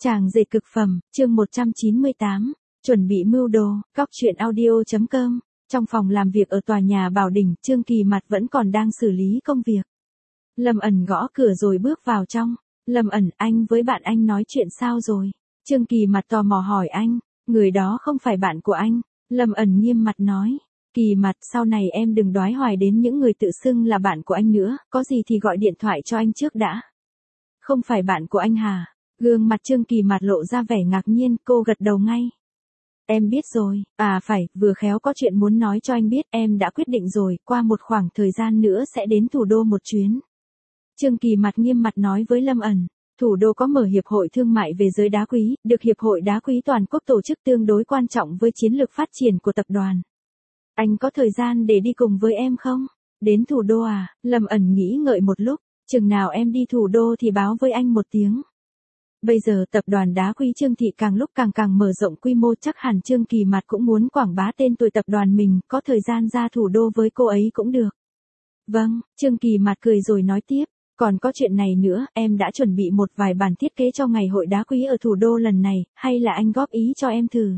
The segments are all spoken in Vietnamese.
Chàng dệt cực phẩm, chương 198, chuẩn bị mưu đồ, góc truyện audio.com. Trong phòng làm việc ở tòa nhà Bảo Đình, Trương Kỳ Mạt vẫn còn đang xử lý công việc. Lâm ẩn gõ cửa rồi bước vào trong. Lâm ẩn, anh với bạn anh nói chuyện sao rồi? Trương Kỳ Mạt tò mò hỏi anh. Người đó không phải bạn của anh. Lâm ẩn nghiêm mặt nói. Kỳ Mạt, sau này em đừng đoái hoài đến những người tự xưng là bạn của anh nữa, có gì thì gọi điện thoại cho anh trước đã. Không phải bạn của anh hả? Gương mặt Trương Kỳ Mạt lộ ra vẻ ngạc nhiên, cô gật đầu ngay. Em biết rồi, phải, vừa khéo có chuyện muốn nói cho anh biết, em đã quyết định rồi, qua một khoảng thời gian nữa sẽ đến thủ đô một chuyến. Trương Kỳ Mạt nghiêm mặt nói với Lâm ẩn, thủ đô có mở hiệp hội thương mại về giới đá quý, được hiệp hội đá quý toàn quốc tổ chức tương đối quan trọng với chiến lược phát triển của tập đoàn. Anh có thời gian để đi cùng với em không? Đến thủ đô à? Lâm ẩn nghĩ ngợi một lúc, chừng nào em đi thủ đô thì báo với anh một tiếng. Bây giờ tập đoàn đá quý Trương Thị càng lúc càng mở rộng quy mô, chắc hẳn Trương Kỳ Mạt cũng muốn quảng bá tên tuổi tập đoàn mình, có thời gian ra thủ đô với cô ấy cũng được. Vâng, Trương Kỳ Mạt cười rồi nói tiếp, còn có chuyện này nữa, em đã chuẩn bị một vài bản thiết kế cho ngày hội đá quý ở thủ đô lần này, hay là anh góp ý cho em thử.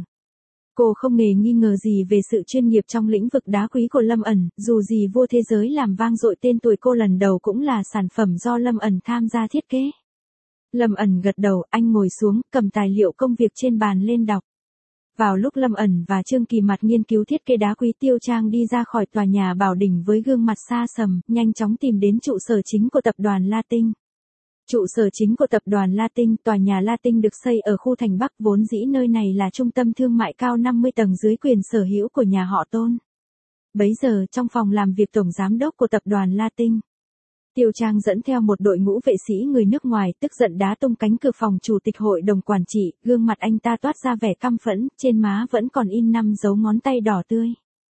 Cô không nghi ngờ gì về sự chuyên nghiệp trong lĩnh vực đá quý của Lâm ẩn, dù gì vua thế giới làm vang dội tên tuổi cô lần đầu cũng là sản phẩm do Lâm ẩn tham gia thiết kế. Lâm ẩn gật đầu, anh ngồi xuống, cầm tài liệu công việc trên bàn lên đọc. Vào lúc Lâm ẩn và Trương Kỳ Mạt nghiên cứu thiết kế đá quý, Tiêu Trang đi ra khỏi tòa nhà Bảo Đình với gương mặt xa sầm, nhanh chóng tìm đến trụ sở chính của tập đoàn Latin. Trụ sở chính của tập đoàn Latin, tòa nhà Latin được xây ở khu thành Bắc, vốn dĩ nơi này là trung tâm thương mại cao 50 tầng dưới quyền sở hữu của nhà họ Tôn. Bấy giờ, trong phòng làm việc tổng giám đốc của tập đoàn Latin, Tiêu Trang dẫn theo một đội ngũ vệ sĩ người nước ngoài, tức giận đá tung cánh cửa phòng chủ tịch hội đồng quản trị, gương mặt anh ta toát ra vẻ căm phẫn, trên má vẫn còn in 5 dấu ngón tay đỏ tươi.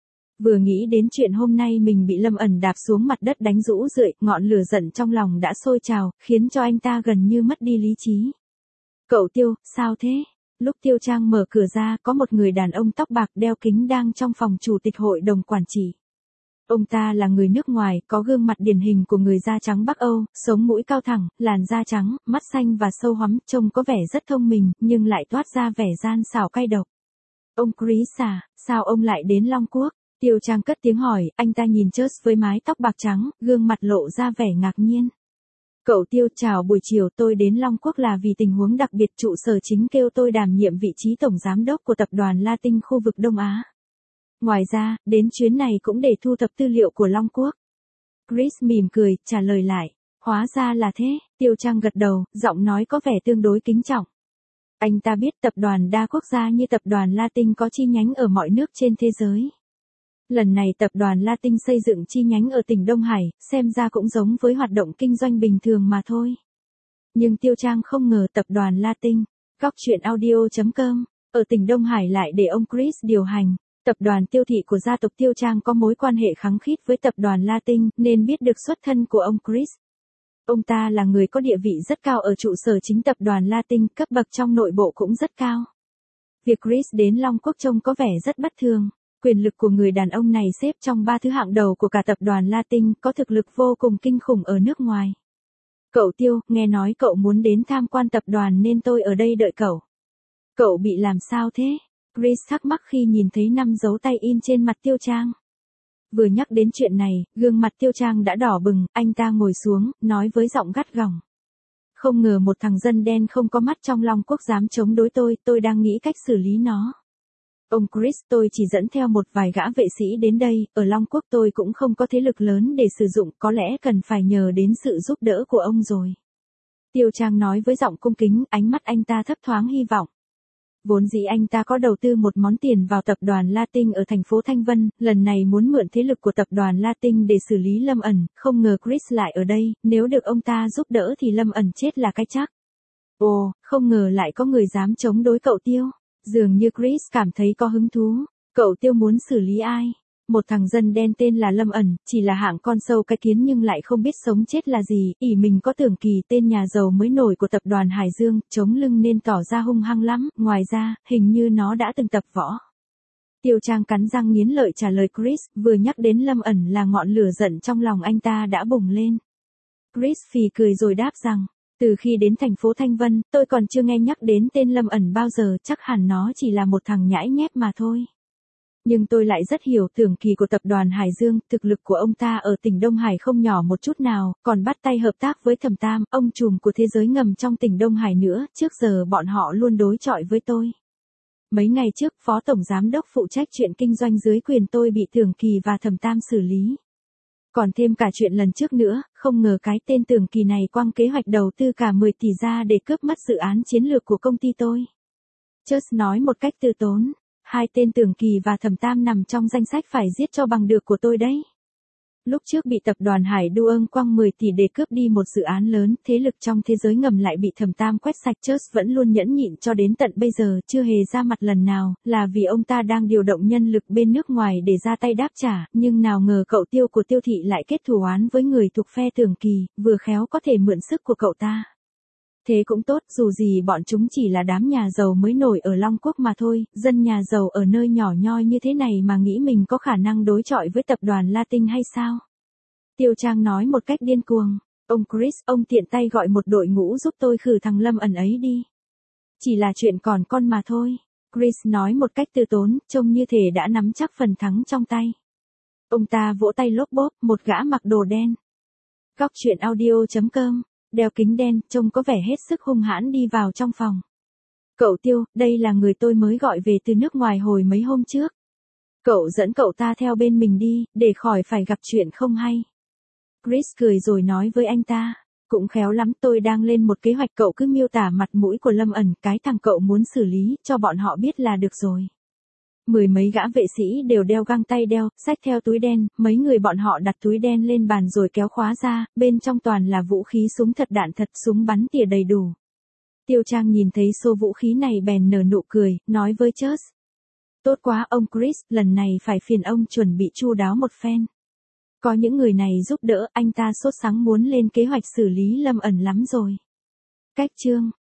Vừa nghĩ đến chuyện hôm nay mình bị Lâm ẩn đạp xuống mặt đất đánh rũ rượi, ngọn lửa giận trong lòng đã sôi trào, khiến cho anh ta gần như mất đi lý trí. Cậu Tiêu, sao thế? Lúc Tiêu Trang mở cửa ra, có một người đàn ông tóc bạc đeo kính đang trong phòng chủ tịch hội đồng quản trị. Ông ta là người nước ngoài, có gương mặt điển hình của người da trắng Bắc Âu, sống mũi cao thẳng, làn da trắng, mắt xanh và sâu hoắm, trông có vẻ rất thông minh, nhưng lại toát ra vẻ gian xảo cay độc. Ông Chris à, sao ông lại đến Long Quốc? Tiêu Trang cất tiếng hỏi, anh ta nhìn Chris với mái tóc bạc trắng, gương mặt lộ ra vẻ ngạc nhiên. Cậu Tiêu, chào buổi chiều, tôi đến Long Quốc là vì tình huống đặc biệt, trụ sở chính kêu tôi đảm nhiệm vị trí tổng giám đốc của tập đoàn Latin khu vực Đông Á. Ngoài ra, đến chuyến này cũng để thu thập tư liệu của Long Quốc. Chris mỉm cười, trả lời lại. Hóa ra là thế, Tiêu Trang gật đầu, giọng nói có vẻ tương đối kính trọng. Anh ta biết tập đoàn đa quốc gia như tập đoàn Latin có chi nhánh ở mọi nước trên thế giới. Lần này tập đoàn Latin xây dựng chi nhánh ở tỉnh Đông Hải, xem ra cũng giống với hoạt động kinh doanh bình thường mà thôi. Nhưng Tiêu Trang không ngờ tập đoàn Latin, góc truyện audio.com, ở tỉnh Đông Hải lại để ông Chris điều hành. Tập đoàn Tiêu Thị của gia tộc Tiêu Trang có mối quan hệ khăng khít với tập đoàn Latin, nên biết được xuất thân của ông Chris. Ông ta là người có địa vị rất cao ở trụ sở chính tập đoàn Latin, cấp bậc trong nội bộ cũng rất cao. Việc Chris đến Long Quốc trông có vẻ rất bất thường. Quyền lực của người đàn ông này xếp trong 3 thứ hạng đầu của cả tập đoàn Latin, có thực lực vô cùng kinh khủng ở nước ngoài. Cậu Tiêu, nghe nói cậu muốn đến tham quan tập đoàn nên tôi ở đây đợi cậu. Cậu bị làm sao thế? Chris thắc mắc khi nhìn thấy 5 dấu tay in trên mặt Tiêu Trang. Vừa nhắc đến chuyện này, gương mặt Tiêu Trang đã đỏ bừng, anh ta ngồi xuống, nói với giọng gắt gỏng. Không ngờ một thằng dân đen không có mắt trong Long Quốc dám chống đối tôi đang nghĩ cách xử lý nó. Ông Chris, tôi chỉ dẫn theo một vài gã vệ sĩ đến đây, ở Long Quốc tôi cũng không có thế lực lớn để sử dụng, có lẽ cần phải nhờ đến sự giúp đỡ của ông rồi. Tiêu Trang nói với giọng cung kính, ánh mắt anh ta thấp thoáng hy vọng. Vốn dĩ anh ta có đầu tư một món tiền vào tập đoàn Latin ở thành phố Thanh Vân, lần này muốn mượn thế lực của tập đoàn Latin để xử lý Lâm ẩn, không ngờ Chris lại ở đây, nếu được ông ta giúp đỡ thì Lâm ẩn chết là cái chắc. Ồ, không ngờ lại có người dám chống đối cậu Tiêu. Dường như Chris cảm thấy có hứng thú. Cậu Tiêu muốn xử lý ai? Một thằng dân đen tên là Lâm ẩn, chỉ là hạng con sâu cái kiến nhưng lại không biết sống chết là gì, ỷ mình có Tưởng Kỳ, tên nhà giàu mới nổi của tập đoàn Hải Dương, chống lưng nên tỏ ra hung hăng lắm, ngoài ra, hình như nó đã từng tập võ. Tiêu Trang cắn răng nghiến lợi trả lời Chris, vừa nhắc đến Lâm ẩn là ngọn lửa giận trong lòng anh ta đã bùng lên. Chris phì cười rồi đáp rằng, Từ khi đến thành phố Thanh Vân, tôi còn chưa nghe nhắc đến tên Lâm ẩn bao giờ, chắc hẳn nó chỉ là một thằng nhãi nhép mà thôi. Nhưng tôi lại rất hiểu Tưởng Kỳ của tập đoàn Hải Dương, thực lực của ông ta ở tỉnh Đông Hải không nhỏ một chút nào, còn bắt tay hợp tác với Thẩm Tam, ông trùm của thế giới ngầm trong tỉnh Đông Hải nữa, trước giờ bọn họ luôn đối chọi với tôi. Mấy ngày trước, Phó Tổng Giám đốc phụ trách chuyện kinh doanh dưới quyền tôi bị Tưởng Kỳ và Thẩm Tam xử lý. Còn thêm cả chuyện lần trước nữa, không ngờ cái tên Tưởng Kỳ này quăng kế hoạch đầu tư cả 10 tỷ ra để cướp mất dự án chiến lược của công ty tôi. Chus nói một cách từ tốn, hai tên Tưởng Kỳ và Thẩm Tam nằm trong danh sách phải giết cho bằng được của tôi đấy. Lúc trước bị tập đoàn Hải Duong quăng 10 tỷ để cướp đi một dự án lớn, thế lực trong thế giới ngầm lại bị Thẩm Tam quét sạch. Chus vẫn luôn nhẫn nhịn cho đến tận bây giờ, chưa hề ra mặt lần nào, là vì ông ta đang điều động nhân lực bên nước ngoài để ra tay đáp trả, nhưng nào ngờ cậu Tiêu của Tiêu thị lại kết thù oán với người thuộc phe Tưởng Kỳ, vừa khéo có thể mượn sức của cậu ta. Thế cũng tốt, dù gì bọn chúng chỉ là đám nhà giàu mới nổi ở Long Quốc mà thôi, dân nhà giàu ở nơi nhỏ nhoi như thế này mà nghĩ mình có khả năng đối chọi với tập đoàn Latin hay sao? Tiêu Trang nói một cách điên cuồng, ông Chris, ông tiện tay gọi một đội ngũ giúp tôi khử thằng Lâm ẩn ấy đi. Chỉ là chuyện còn con mà thôi. Chris nói một cách từ tốn, trông như thể đã nắm chắc phần thắng trong tay. Ông ta vỗ tay lốp bốp, một gã mặc đồ đen. Góc truyện audio.com, đeo kính đen, trông có vẻ hết sức hung hãn đi vào trong phòng. Cậu Tiêu, đây là người tôi mới gọi về từ nước ngoài hồi mấy hôm trước. Cậu dẫn cậu ta theo bên mình đi, để khỏi phải gặp chuyện không hay. Chris cười rồi nói với anh ta, cũng khéo lắm, tôi đang lên một kế hoạch, cậu cứ miêu tả mặt mũi của Lâm ẩn, cái thằng cậu muốn xử lý, cho bọn họ biết là được rồi. 10 mấy gã vệ sĩ đều đeo găng tay đeo, xách theo túi đen, mấy người bọn họ đặt túi đen lên bàn rồi kéo khóa ra, bên trong toàn là vũ khí súng thật đạn thật, súng bắn tỉa đầy đủ. Tiêu Trang nhìn thấy số vũ khí này bèn nở nụ cười, nói với Chus. Tốt quá ông Chris, lần này phải phiền ông chuẩn bị chu đáo một phen. Có những người này giúp đỡ, anh ta sốt sắng muốn lên kế hoạch xử lý Lâm ẩn lắm rồi. Cách chương